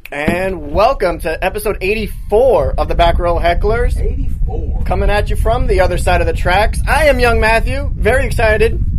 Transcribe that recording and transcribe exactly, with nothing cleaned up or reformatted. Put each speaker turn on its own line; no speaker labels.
And welcome to episode eighty-four of the Back Row Hecklers.
eighty-four.
Coming at you from the other side of the tracks. I am Young Matthew, very excited